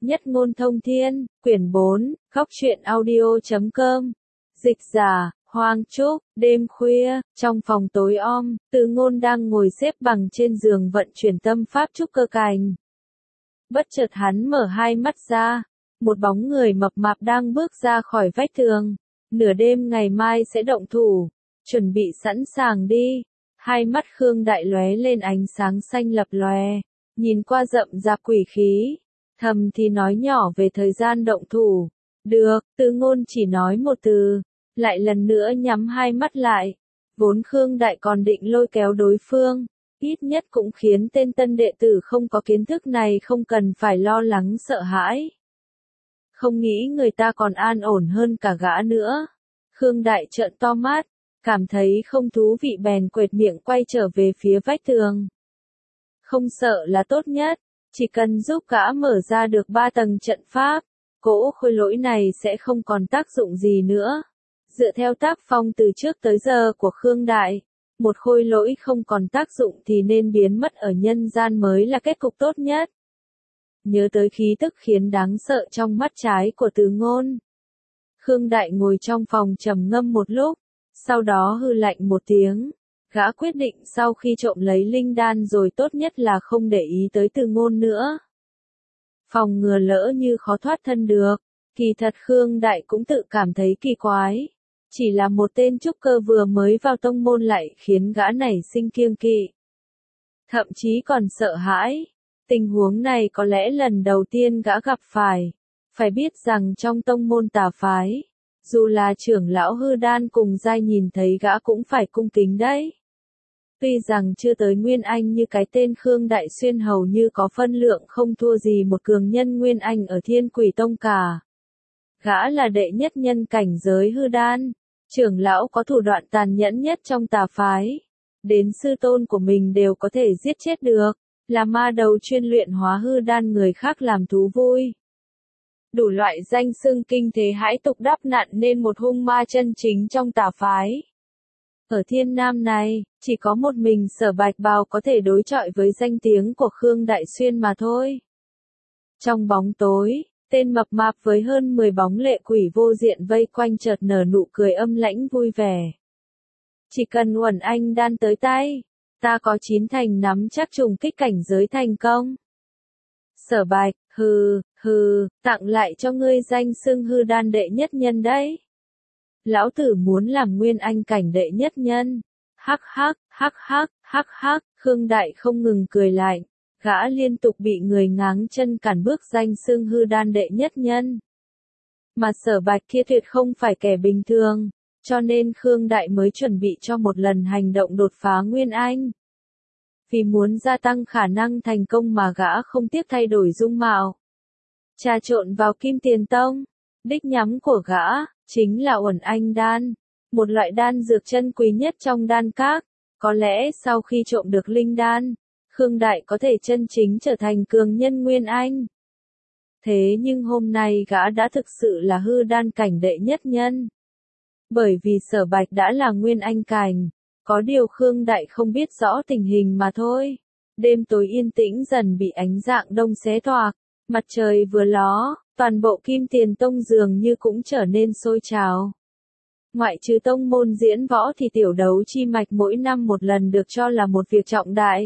Nhất ngôn thông thiên, quyển 4, Góc truyện audio.com. Dịch giả, Hoàng Trúc. Đêm khuya, trong phòng tối om, Từ Ngôn đang ngồi xếp bằng trên giường vận chuyển tâm pháp trúc cơ cành. Bất chợt hắn mở hai mắt ra, một bóng người mập mạp đang bước ra khỏi vách tường. Nửa đêm ngày mai sẽ động thủ, chuẩn bị sẵn sàng đi. Hai mắt Khương Đại lóe lên ánh sáng xanh lập lòe, nhìn qua rậm rạp quỷ khí, thầm thì nói nhỏ về thời gian động thủ. Được, Từ Ngôn chỉ nói một từ, lại lần nữa nhắm hai mắt lại. Vốn Khương Đại còn định lôi kéo đối phương, ít nhất cũng khiến tên tân đệ tử không có kiến thức này không cần phải lo lắng sợ hãi. Không nghĩ người ta còn an ổn hơn cả gã nữa. Khương Đại trợn to mắt, cảm thấy không thú vị bèn quệt miệng quay trở về phía vách tường. Không sợ là tốt nhất, chỉ cần giúp gã mở ra được 3 tầng trận pháp, cỗ khôi lỗi này sẽ không còn tác dụng gì nữa. Dựa theo tác phong từ trước tới giờ của Khương Đại, một khôi lỗi không còn tác dụng thì nên biến mất ở nhân gian mới là kết cục tốt nhất. Nhớ tới khí tức khiến đáng sợ trong mắt trái của Từ Ngôn, Khương Đại ngồi trong phòng trầm ngâm một lúc, sau đó hừ lạnh một tiếng. Gã quyết định sau khi trộm lấy linh đan rồi tốt nhất là không để ý tới Từ Ngôn nữa. Phòng ngừa lỡ như khó thoát thân được. Kỳ thật Khương Đại cũng tự cảm thấy kỳ quái. Chỉ là một tên trúc cơ vừa mới vào tông môn lại khiến gã nảy sinh kiêng kỵ. Thậm chí còn sợ hãi. Tình huống này có lẽ lần đầu tiên gã gặp phải. Phải biết rằng trong tông môn tà phái, dù là trưởng lão hư đan cùng giai nhìn thấy gã cũng phải cung kính đấy. Tuy rằng chưa tới Nguyên Anh như cái tên Khương Đại Xuyên hầu như có phân lượng không thua gì một cường nhân Nguyên Anh ở Thiên Quỷ Tông cả. Gã là đệ nhất nhân cảnh giới hư đan, trưởng lão có thủ đoạn tàn nhẫn nhất trong tà phái. Đến sư tôn của mình đều có thể giết chết được, là ma đầu chuyên luyện hóa hư đan người khác làm thú vui. Đủ loại danh xưng kinh thế hãi tục đắp nặn nên một hung ma chân chính trong tà phái. Ở Thiên Nam này, chỉ có một mình Sở Bạch Bào có thể đối chọi với danh tiếng của Khương Đại Xuyên mà thôi. Trong bóng tối, tên mập mạp với hơn 10 bóng lệ quỷ vô diện vây quanh chợt nở nụ cười âm lãnh vui vẻ. Chỉ cần Uẩn Anh đan tới tay, ta có 9 thành nắm chắc trùng kích cảnh giới thành công. Sở Bạch, tặng lại cho ngươi danh xưng hư đan đệ nhất nhân đấy. Lão tử muốn làm Nguyên Anh cảnh đệ nhất nhân. Hắc hắc, Khương Đại không ngừng cười lạnh, gã liên tục bị người ngáng chân cản bước danh xưng hư đan đệ nhất nhân. Mà Sở Bạch kia tuyệt không phải kẻ bình thường, cho nên Khương Đại mới chuẩn bị cho một lần hành động đột phá Nguyên Anh. Vì muốn gia tăng khả năng thành công mà gã không tiếc thay đổi dung mạo, trà trộn vào Kim Tiền Tông. Đích nhắm của gã chính là Uẩn Anh đan, một loại đan dược chân quý nhất trong đan các. Có lẽ sau khi trộm được linh đan, Khương Đại có thể chân chính trở thành cường nhân Nguyên Anh. Thế nhưng hôm nay gã đã thực sự là hư đan cảnh đệ nhất nhân. Bởi vì Sở Bạch đã là Nguyên Anh cảnh, có điều Khương Đại không biết rõ tình hình mà thôi. Đêm tối yên tĩnh dần bị ánh dạng đông xé toạc, mặt trời vừa ló, toàn bộ Kim Tiền Tông dường như cũng trở nên sôi trào. Ngoại trừ tông môn diễn võ thì tiểu đấu chi mạch mỗi năm một lần được cho là một việc trọng đại.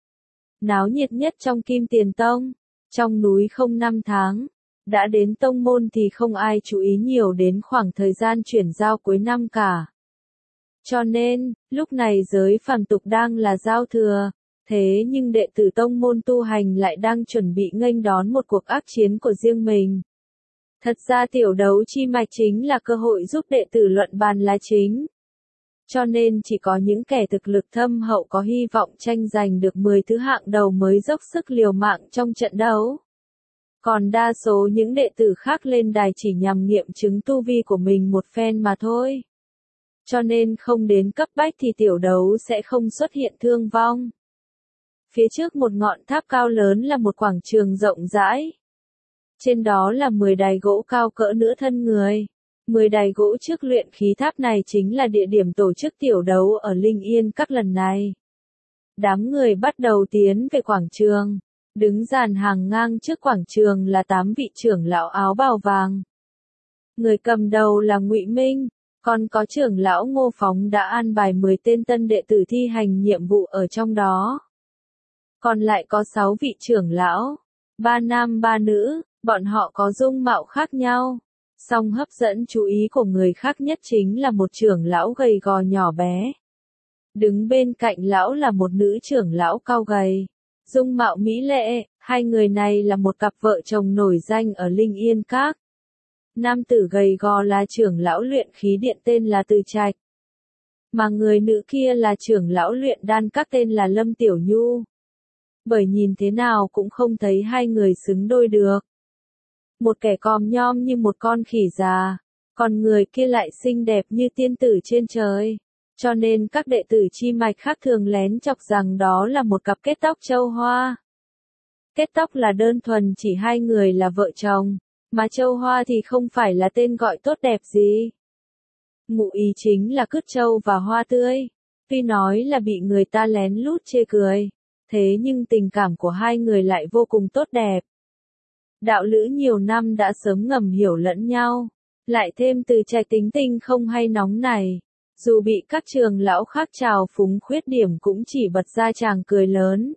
Náo nhiệt nhất trong Kim Tiền Tông, trong núi không năm tháng, đã đến tông môn thì không ai chú ý nhiều đến khoảng thời gian chuyển giao cuối năm cả. Cho nên, lúc này giới phàm tục đang là giao thừa, thế nhưng đệ tử tông môn tu hành lại đang chuẩn bị nghênh đón một cuộc ác chiến của riêng mình. Thật ra tiểu đấu chi mạch chính là cơ hội giúp đệ tử luận bàn là chính. Cho nên chỉ có những kẻ thực lực thâm hậu có hy vọng tranh giành được 10 thứ hạng đầu mới dốc sức liều mạng trong trận đấu. Còn đa số những đệ tử khác lên đài chỉ nhằm nghiệm chứng tu vi của mình một phen mà thôi. Cho nên không đến cấp bách thì tiểu đấu sẽ không xuất hiện thương vong. Phía trước một ngọn tháp cao lớn là một quảng trường rộng rãi. Trên đó là 10 đài gỗ cao cỡ nửa thân người. 10 đài gỗ trước luyện khí tháp này chính là địa điểm tổ chức tiểu đấu ở Linh Yên các lần này. Đám người bắt đầu tiến về quảng trường. Đứng dàn hàng ngang trước quảng trường là 8 vị trưởng lão áo bào vàng. Người cầm đầu là Ngụy Minh, còn có trưởng lão Ngô Phóng đã an bài 10 tên tân đệ tử thi hành nhiệm vụ ở trong đó. Còn lại có 6 vị trưởng lão, 3 nam 3 nữ, bọn họ có dung mạo khác nhau. Song hấp dẫn chú ý của người khác nhất chính là một trưởng lão gầy gò nhỏ bé. Đứng bên cạnh lão là một nữ trưởng lão cao gầy, dung mạo mỹ lệ, hai người này là một cặp vợ chồng nổi danh ở Linh Yên Các. Nam tử gầy gò là trưởng lão luyện khí điện tên là Từ Trạch, mà người nữ kia là trưởng lão luyện đan các tên là Lâm Tiểu Nhu. Bởi nhìn thế nào cũng không thấy hai người xứng đôi được. Một kẻ còm nhom như một con khỉ già, còn người kia lại xinh đẹp như tiên tử trên trời. Cho nên các đệ tử chi mạch khác thường lén chọc rằng đó là một cặp kết tóc châu hoa. Kết tóc là đơn thuần chỉ hai người là vợ chồng, mà châu hoa thì không phải là tên gọi tốt đẹp gì. Ngụ ý chính là cứt châu và hoa tươi. Tuy nói là bị người ta lén lút chê cười, thế nhưng tình cảm của hai người lại vô cùng tốt đẹp. Đạo lữ nhiều năm đã sớm ngầm hiểu lẫn nhau, lại thêm Từ Trạch tính tình không hay nóng này. Dù bị các trưởng lão khác trào phúng khuyết điểm cũng chỉ bật ra chàng cười lớn.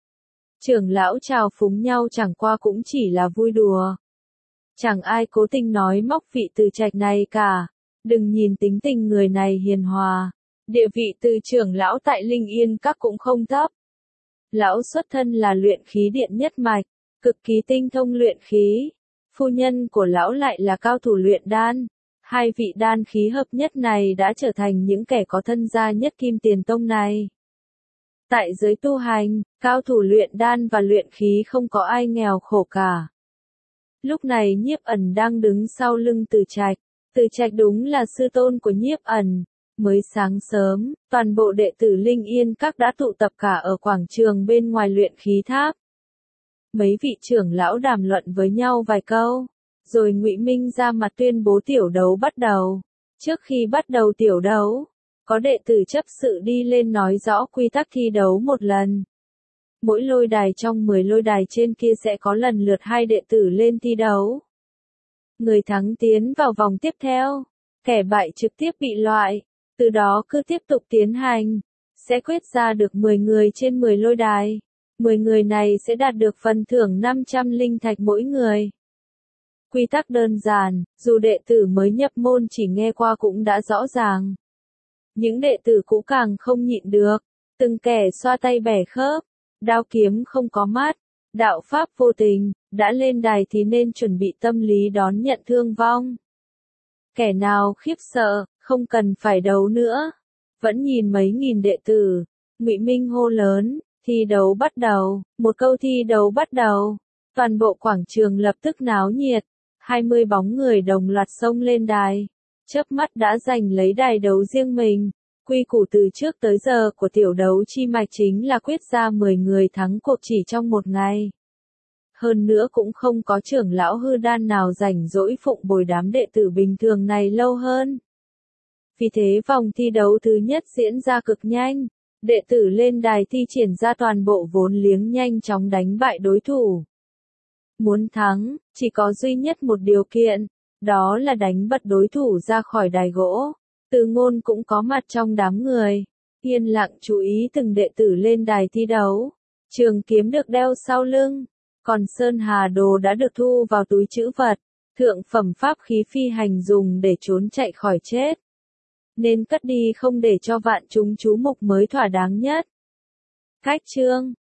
Trưởng lão trào phúng nhau chẳng qua cũng chỉ là vui đùa. Chẳng ai cố tình nói móc vị Từ Trạch này cả. Đừng nhìn tính tình người này hiền hòa. Địa vị từ trưởng lão tại Linh Yên Các cũng không thấp. Lão xuất thân là luyện khí điện nhất mạch, cực kỳ tinh thông luyện khí. Phu nhân của lão lại là cao thủ luyện đan. Hai vị đan khí hợp nhất này đã trở thành những kẻ có thân gia nhất Kim Tiền Tông này. Tại giới tu hành, cao thủ luyện đan và luyện khí không có ai nghèo khổ cả. Lúc này Nhiếp Ẩn đang đứng sau lưng Từ Trạch. Từ Trạch đúng là sư tôn của Nhiếp Ẩn. Mới sáng sớm, toàn bộ đệ tử Linh Yên Các đã tụ tập cả ở quảng trường bên ngoài luyện khí tháp. Mấy vị trưởng lão đàm luận với nhau vài câu. Rồi Ngụy Minh ra mặt tuyên bố tiểu đấu bắt đầu. Trước khi bắt đầu tiểu đấu, có đệ tử chấp sự đi lên nói rõ quy tắc thi đấu một lần. Mỗi lôi đài trong 10 lôi đài trên kia sẽ có lần lượt 2 đệ tử lên thi đấu. Người thắng tiến vào vòng tiếp theo, kẻ bại trực tiếp bị loại, từ đó cứ tiếp tục tiến hành, sẽ quyết ra được 10 người trên 10 lôi đài. 10 người này sẽ đạt được phần thưởng 500 linh thạch mỗi người. Quy tắc đơn giản, dù đệ tử mới nhập môn chỉ nghe qua cũng đã rõ ràng. Những đệ tử cũ càng không nhịn được, từng kẻ xoa tay bẻ khớp, đao kiếm không có mắt, đạo pháp vô tình, đã lên đài thì nên chuẩn bị tâm lý đón nhận thương vong. Kẻ nào khiếp sợ, không cần phải đấu nữa. Vẫn nhìn mấy nghìn đệ tử, Ngụy Minh hô lớn, thi đấu bắt đầu, một câu thi đấu bắt đầu. Toàn bộ quảng trường lập tức náo nhiệt. 20 bóng người đồng loạt xông lên đài. Chớp mắt đã giành lấy đài đấu riêng mình. Quy củ từ trước tới giờ của tiểu đấu chi mạch chính là quyết ra 10 người thắng cuộc chỉ trong một ngày. Hơn nữa cũng không có trưởng lão hư đan nào rảnh rỗi phụng bồi đám đệ tử bình thường này lâu hơn. Vì thế vòng thi đấu thứ nhất diễn ra cực nhanh. Đệ tử lên đài thi triển ra toàn bộ vốn liếng nhanh chóng đánh bại đối thủ. Muốn thắng, chỉ có duy nhất một điều kiện, đó là đánh bật đối thủ ra khỏi đài gỗ. Từ Ngôn cũng có mặt trong đám người, yên lặng chú ý từng đệ tử lên đài thi đấu. Trường kiếm được đeo sau lưng, còn Sơn Hà Đồ đã được thu vào túi trữ vật, thượng phẩm pháp khí phi hành dùng để trốn chạy khỏi chết. Nên cất đi không để cho vạn chúng chú mục mới thỏa đáng nhất. Khách chương